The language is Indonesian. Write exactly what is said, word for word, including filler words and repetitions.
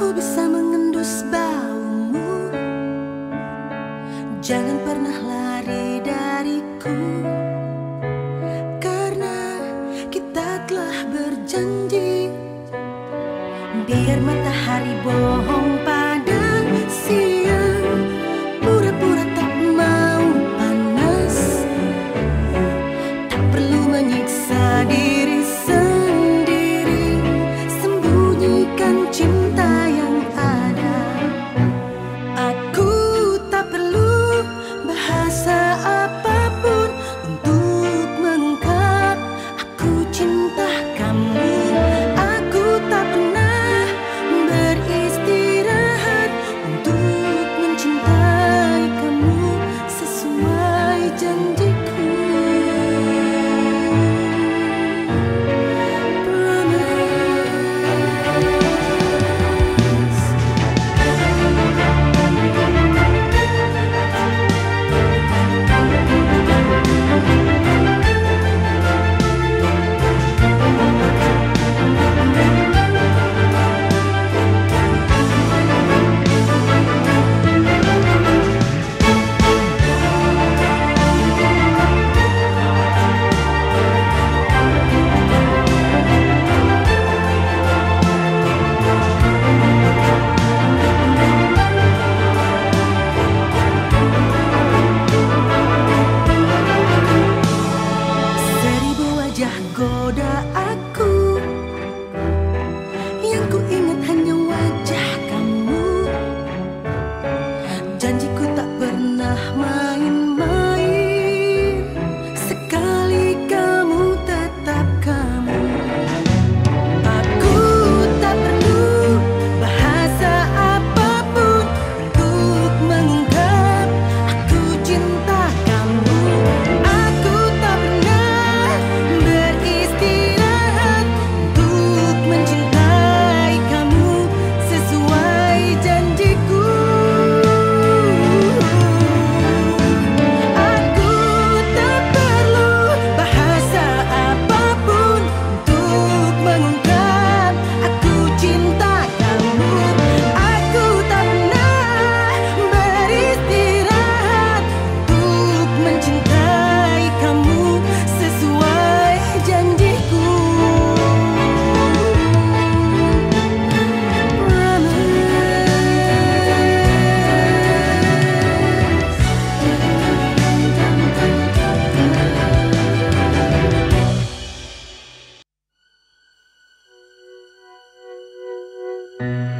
Aku bisa mengendus baumu, jangan pernah lari dariku, karena kita telah berjanji. Biar matahari bohong pada siang, pura-pura tak mau panas, tak perlu menyiksa diri sendiri, sembunyikan cinta yang ada. Aku tak perlu bahasa apapun untuk mengungkap aku cinta kamu. Aku tak pernah beristirahat untuk mencintai kamu sesuai janjiku. Goda aku, yang ku ingat hanya wajah kamu. Janjiku tak pernah main-main, sekali kamu tetap kamu. Aku tak perlu bahasa apapun untuk mengungkap aku cinta kamu. Aku tak pernah mencintai kamu sesuai janjiku. Aku tak perlu bahasa apapun untuk mengungkap aku cinta kamu. Aku tak pernah beristirahat untuk mencintai kamu sesuai janjiku. Thank you.